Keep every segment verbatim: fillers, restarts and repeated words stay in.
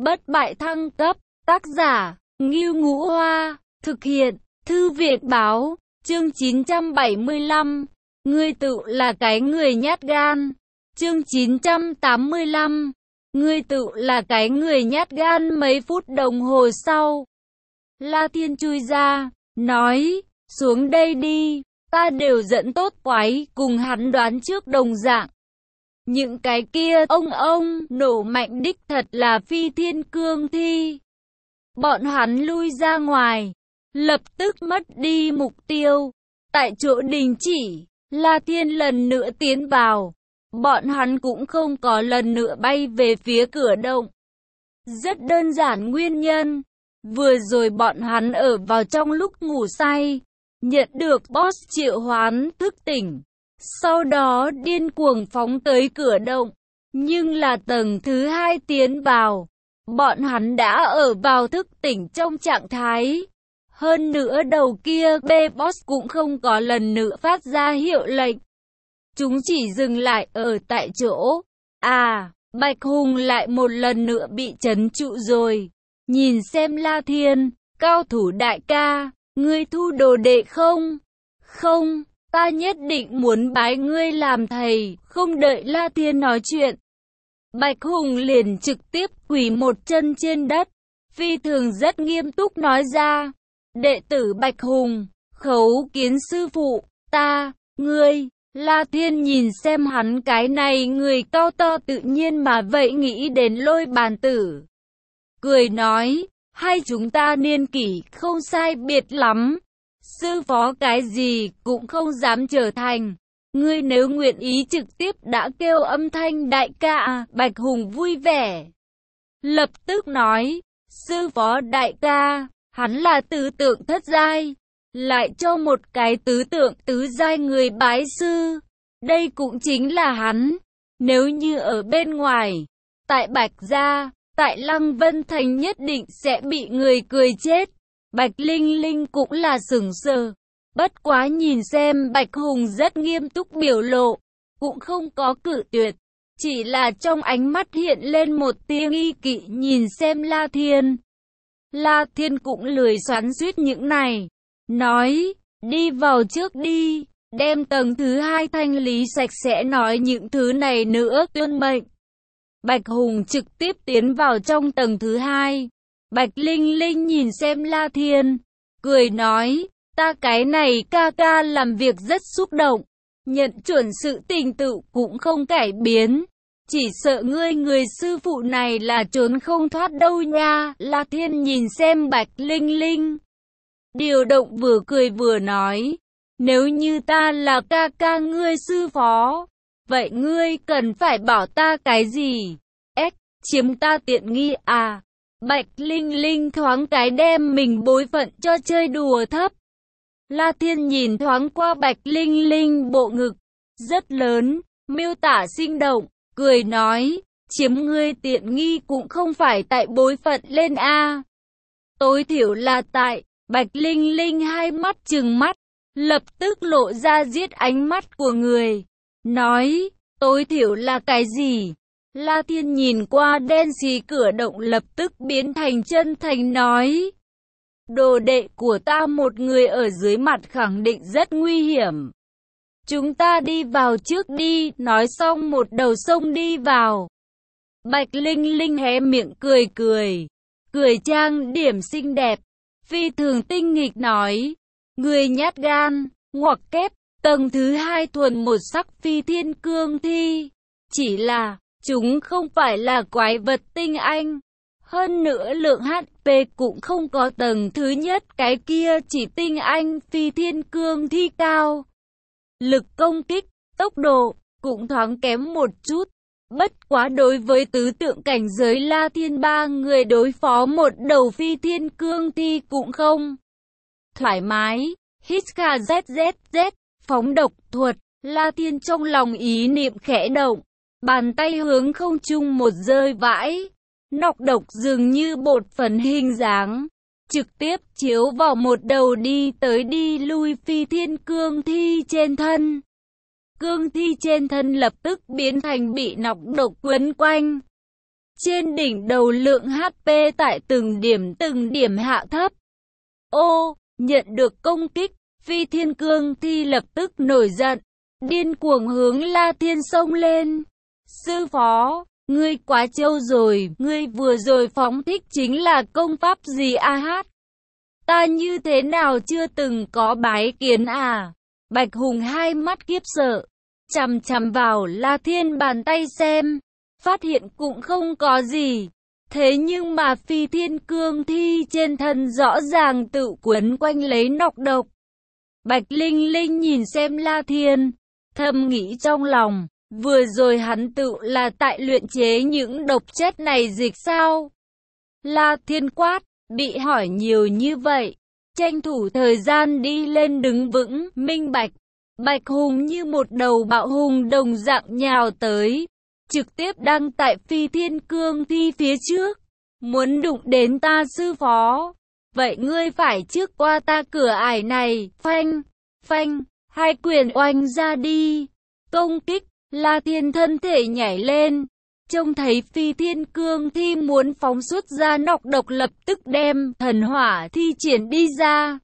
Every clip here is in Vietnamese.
Bất bại thăng cấp, tác giả, Ngưu Ngũ Hoa, thực hiện, Thư viện Báo, chương chín trăm bảy mươi lăm, ngươi tự là cái người nhát gan, chương chín trăm tám mươi lăm, ngươi tự là cái người nhát gan. Mấy phút đồng hồ sau, La Thiên chui ra, nói, xuống đây đi, ta đều dẫn tốt quái, cùng hắn đoán trước đồng dạng. Những cái kia ông ông nổ mạnh đích thật là phi thiên cương thi. Bọn hắn lui ra ngoài, lập tức mất đi mục tiêu, tại chỗ đình chỉ. La Thiên lần nữa tiến vào, bọn hắn cũng không có lần nữa bay về phía cửa động. Rất đơn giản nguyên nhân, vừa rồi bọn hắn ở vào trong lúc ngủ say, nhận được boss triệu hoán thức tỉnh. Sau đó điên cuồng phóng tới cửa động, nhưng là tầng thứ hai tiến vào, bọn hắn đã ở vào thức tỉnh trong trạng thái. Hơn nữa đầu kia B-Boss cũng không có lần nữa phát ra hiệu lệnh. Chúng chỉ dừng lại ở tại chỗ. À, Bạch Hùng lại một lần nữa bị trấn trụ rồi. Nhìn xem La Thiên, cao thủ đại ca, ngươi thu đồ đệ không? Không. Ta nhất định muốn bái ngươi làm thầy. Không đợi La Thiên nói chuyện, Bạch Hùng liền trực tiếp quỳ một chân trên đất, phi thường rất nghiêm túc nói ra, đệ tử Bạch Hùng, khấu kiến sư phụ. Ta, ngươi. La Thiên nhìn xem hắn cái này người cao to tự nhiên mà vậy nghĩ đến Lôi Bàn Tử, cười nói, hai chúng ta niên kỷ không sai biệt lắm, sư phó cái gì cũng không dám trở thành. Ngươi nếu nguyện ý trực tiếp đã kêu âm thanh đại ca. Bạch Hùng vui vẻ, lập tức nói, sư phó đại ca, hắn là tứ tượng thất giai, lại cho một cái tứ tượng tứ giai người bái sư. Đây cũng chính là hắn. Nếu như ở bên ngoài, tại Bạch Gia, tại Lăng Vân Thành nhất định sẽ bị người cười chết. Bạch Linh Linh cũng là sửng sờ. Bất quá nhìn xem Bạch Hùng rất nghiêm túc biểu lộ, cũng không có cự tuyệt, chỉ là trong ánh mắt hiện lên một tia nghi kỵ nhìn xem La Thiên. La Thiên cũng lười xoắn xuýt những này, nói, đi vào trước đi, đem tầng thứ hai thanh lý sạch sẽ, nói những thứ này nữa tuân mệnh. Bạch Hùng trực tiếp tiến vào trong tầng thứ hai. Bạch Linh Linh nhìn xem La Thiên, cười nói, ta cái này ca ca làm việc rất xúc động, nhận chuẩn sự tình tự cũng không cải biến, chỉ sợ ngươi người sư phụ này là trốn không thoát đâu nha. La Thiên nhìn xem Bạch Linh Linh, điều động vừa cười vừa nói, nếu như ta là ca ca ngươi sư phó, vậy ngươi cần phải bảo ta cái gì? Ếch, chiếm ta tiện nghi à? Bạch Linh Linh thoáng cái đem mình bối phận cho chơi đùa thấp. La Thiên nhìn thoáng qua Bạch Linh Linh bộ ngực rất lớn, miêu tả sinh động, cười nói, chiếm ngươi tiện nghi cũng không phải tại bối phận lên a, tối thiểu là tại. Bạch Linh Linh hai mắt trừng mắt, lập tức lộ ra giết ánh mắt của người, nói, tối thiểu là cái gì? La Thiên nhìn qua đen xì cửa động lập tức biến thành chân thành nói, đồ đệ của ta một người ở dưới mặt khẳng định rất nguy hiểm. Chúng ta đi vào trước đi, nói xong một đầu sông đi vào. Bạch Linh Linh hé miệng cười cười, cười trang điểm xinh đẹp, phi thường tinh nghịch nói, người nhát gan, ngoặc kép, tầng thứ hai thuần một sắc phi thiên cương thi, chỉ là chúng không phải là quái vật tinh anh. Hơn nữa lượng hát pê cũng không có tầng thứ nhất cái kia chỉ tinh anh phi thiên cương thi cao. Lực công kích, tốc độ cũng thoáng kém một chút. Bất quá đối với tứ tượng cảnh giới La Thiên ba người đối phó một đầu phi thiên cương thi cũng không thoải mái. Hít kha z z z, phóng độc thuật. La Thiên trong lòng ý niệm khẽ động, bàn tay hướng không trung một rơi vãi. Nọc độc dường như bột phấn hình dáng, trực tiếp chiếu vào một đầu đi tới đi lui phi thiên cương thi trên thân. Cương thi trên thân lập tức biến thành bị nọc độc quấn quanh. Trên đỉnh đầu lượng hát pê tại từng điểm từng điểm hạ thấp. Ô, nhận được công kích, Phi Thiên Cương Thi lập tức nổi giận, điên cuồng hướng La Thiên xông lên. Sư phó, ngươi quá trâu rồi, ngươi vừa rồi phóng thích chính là công pháp gì a hát? Ta như thế nào chưa từng có bái kiến à? Bạch Hùng hai mắt khiếp sợ, chằm chằm vào La Thiên bàn tay xem, phát hiện cũng không có gì. Thế nhưng mà Phi Thiên Cương Thi trên thân rõ ràng tự quấn quanh lấy nọc độc. Bạch Linh Linh nhìn xem La Thiên, thầm nghĩ trong lòng, vừa rồi hắn tự là tại luyện chế những độc chất này dịch sao? La Thiên quát, bị hỏi nhiều như vậy, tranh thủ thời gian đi lên đứng vững, minh bạch. Bạch Hùng như một đầu bạo hùng đồng dạng nhào tới, trực tiếp đăng tại Phi Thiên Cương Thi phía trước. Muốn đụng đến ta sư phó, vậy ngươi phải trước qua ta cửa ải này. Phanh, phanh, hai quyền oanh ra đi. Công kích, La Thiên thân thể nhảy lên, trông thấy Phi Thiên Cương Thi muốn phóng xuất ra nọc độc lập tức đem thần hỏa thi triển đi ra.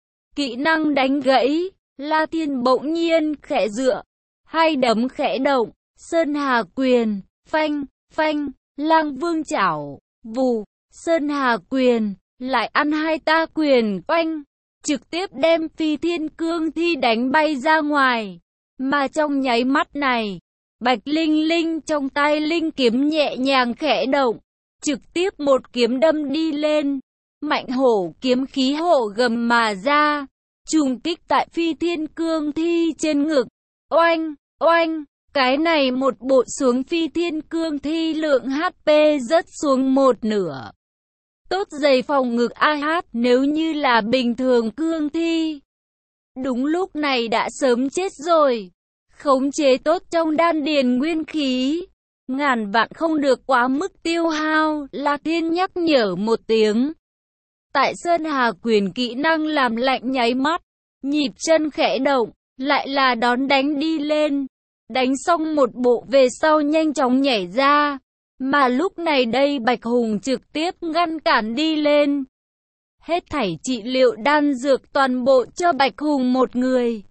Kỹ năng đánh gãy, La Thiên bỗng nhiên khẽ dựa, hai đấm khẽ động, Sơn Hà quyền, phanh, phanh, Lang Vương chảo, vù, Sơn Hà quyền, lại ăn hai ta quyền, phanh, trực tiếp đem Phi Thiên Cương Thi đánh bay ra ngoài. Mà trong nháy mắt này, Bạch Linh Linh trong tay linh kiếm nhẹ nhàng khẽ động, trực tiếp một kiếm đâm đi lên, mạnh hổ kiếm khí hổ gầm mà ra, trùng kích tại Phi Thiên Cương Thi trên ngực. Oanh, oanh, cái này một bộ xuống Phi Thiên Cương Thi lượng hát pê rớt xuống một nửa. Tốt dày phòng ngực a hát, nếu như là bình thường Cương Thi, đúng lúc này đã sớm chết rồi. Khống chế tốt trong đan điền nguyên khí, ngàn vạn không được quá mức tiêu hao, La Thiên nhắc nhở một tiếng. Tại Sơn Hà quyền kỹ năng làm lạnh nháy mắt, nhịp chân khẽ động, lại là đón đánh đi lên. Đánh xong một bộ về sau nhanh chóng nhảy ra, mà lúc này đây Bạch Hùng trực tiếp ngăn cản đi lên. Hết thảy trị liệu đan dược toàn bộ cho Bạch Hùng một người.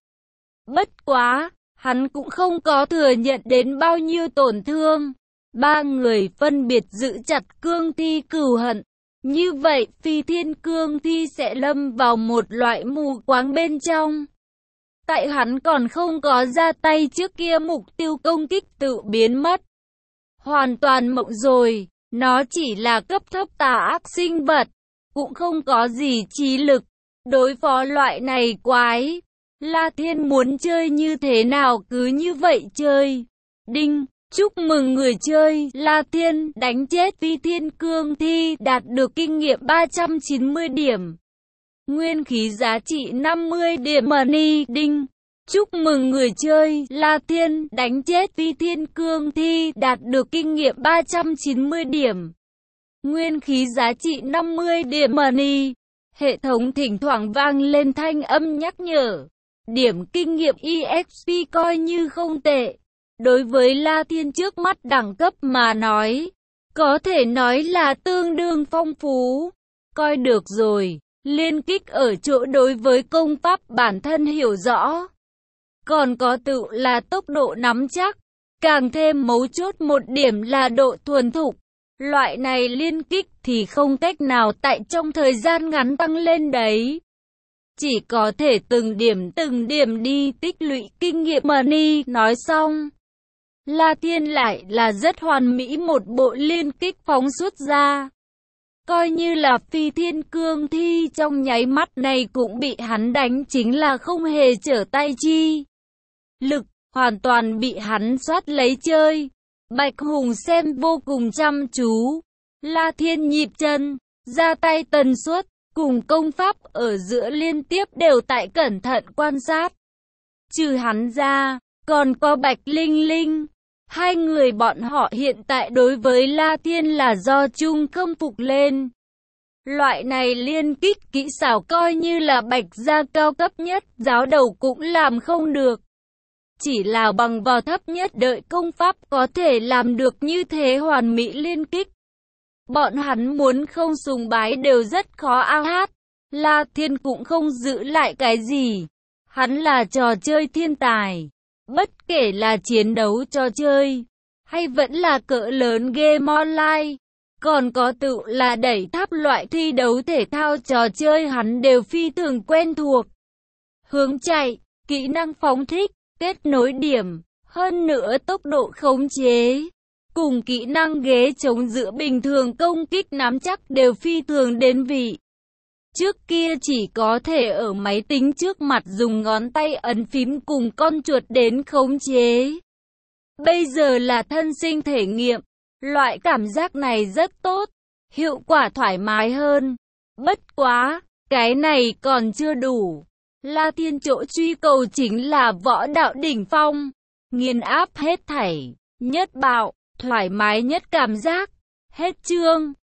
Bất quá, hắn cũng không có thừa nhận đến bao nhiêu tổn thương. Ba người phân biệt giữ chặt Cương Thi cừu hận. Như vậy Phi Thiên Cương Thi sẽ lâm vào một loại mù quáng bên trong. Tại hắn còn không có ra tay trước kia mục tiêu công kích tự biến mất. Hoàn toàn mộng rồi, nó chỉ là cấp thấp tà ác sinh vật, cũng không có gì trí lực. Đối phó loại này quái, La Thiên muốn chơi như thế nào cứ như vậy chơi. Đinh, chúc mừng người chơi, La Thiên đánh chết Phi Thiên Cương Thi đạt được kinh nghiệm ba trăm chín mươi điểm. Nguyên khí giá trị năm mươi điểm money. Đinh, chúc mừng người chơi, La Thiên đánh chết Phi Thiên Cương Thi đạt được kinh nghiệm ba trăm chín mươi điểm. Nguyên khí giá trị năm mươi điểm money. Hệ thống thỉnh thoảng vang lên thanh âm nhắc nhở. Điểm kinh nghiệm e ích pê coi như không tệ. Đối với La Thiên trước mắt đẳng cấp mà nói, có thể nói là tương đương phong phú. Coi được rồi, liên kích ở chỗ đối với công pháp bản thân hiểu rõ. Còn có tự là tốc độ nắm chắc. Càng thêm mấu chốt một điểm là độ thuần thục. Loại này liên kích thì không cách nào tại trong thời gian ngắn tăng lên đấy. Chỉ có thể từng điểm từng điểm đi tích lũy kinh nghiệm money. Nói xong, La Thiên lại là rất hoàn mỹ một bộ liên kích phóng xuất ra. Coi như là Phi Thiên Cương Thi trong nháy mắt này cũng bị hắn đánh chính là không hề trở tay chi lực, hoàn toàn bị hắn soát lấy chơi. Bạch Hùng xem vô cùng chăm chú. La Thiên nhịp chân, ra tay tần suất, cùng công pháp ở giữa liên tiếp đều tại cẩn thận quan sát. Trừ hắn ra, còn có Bạch Linh Linh. Hai người bọn họ hiện tại đối với La Thiên là do chung không phục lên. Loại này liên kích kỹ xảo coi như là Bạch gia cao cấp nhất, giáo đầu cũng làm không được. Chỉ là bằng vào thấp nhất đợi công pháp có thể làm được như thế hoàn mỹ liên kích. Bọn hắn muốn không sùng bái đều rất khó ao hát. La Thiên cũng không giữ lại cái gì. Hắn là trò chơi thiên tài. Bất kể là chiến đấu trò chơi, hay vẫn là cỡ lớn game online, còn có tự là đẩy tháp loại thi đấu thể thao trò chơi hắn đều phi thường quen thuộc. Hướng chạy, kỹ năng phóng thích, kết nối điểm, hơn nữa tốc độ khống chế, cùng kỹ năng ghế chống giữa bình thường công kích nắm chắc đều phi thường đến vị. Trước kia chỉ có thể ở máy tính trước mặt dùng ngón tay ấn phím cùng con chuột đến khống chế. Bây giờ là thân sinh thể nghiệm, loại cảm giác này rất tốt, hiệu quả thoải mái hơn. Bất quá, cái này còn chưa đủ. La Thiên chỗ truy cầu chính là võ đạo đỉnh phong, nghiền áp hết thảy, nhất bạo, thoải mái nhất cảm giác. Hết chương.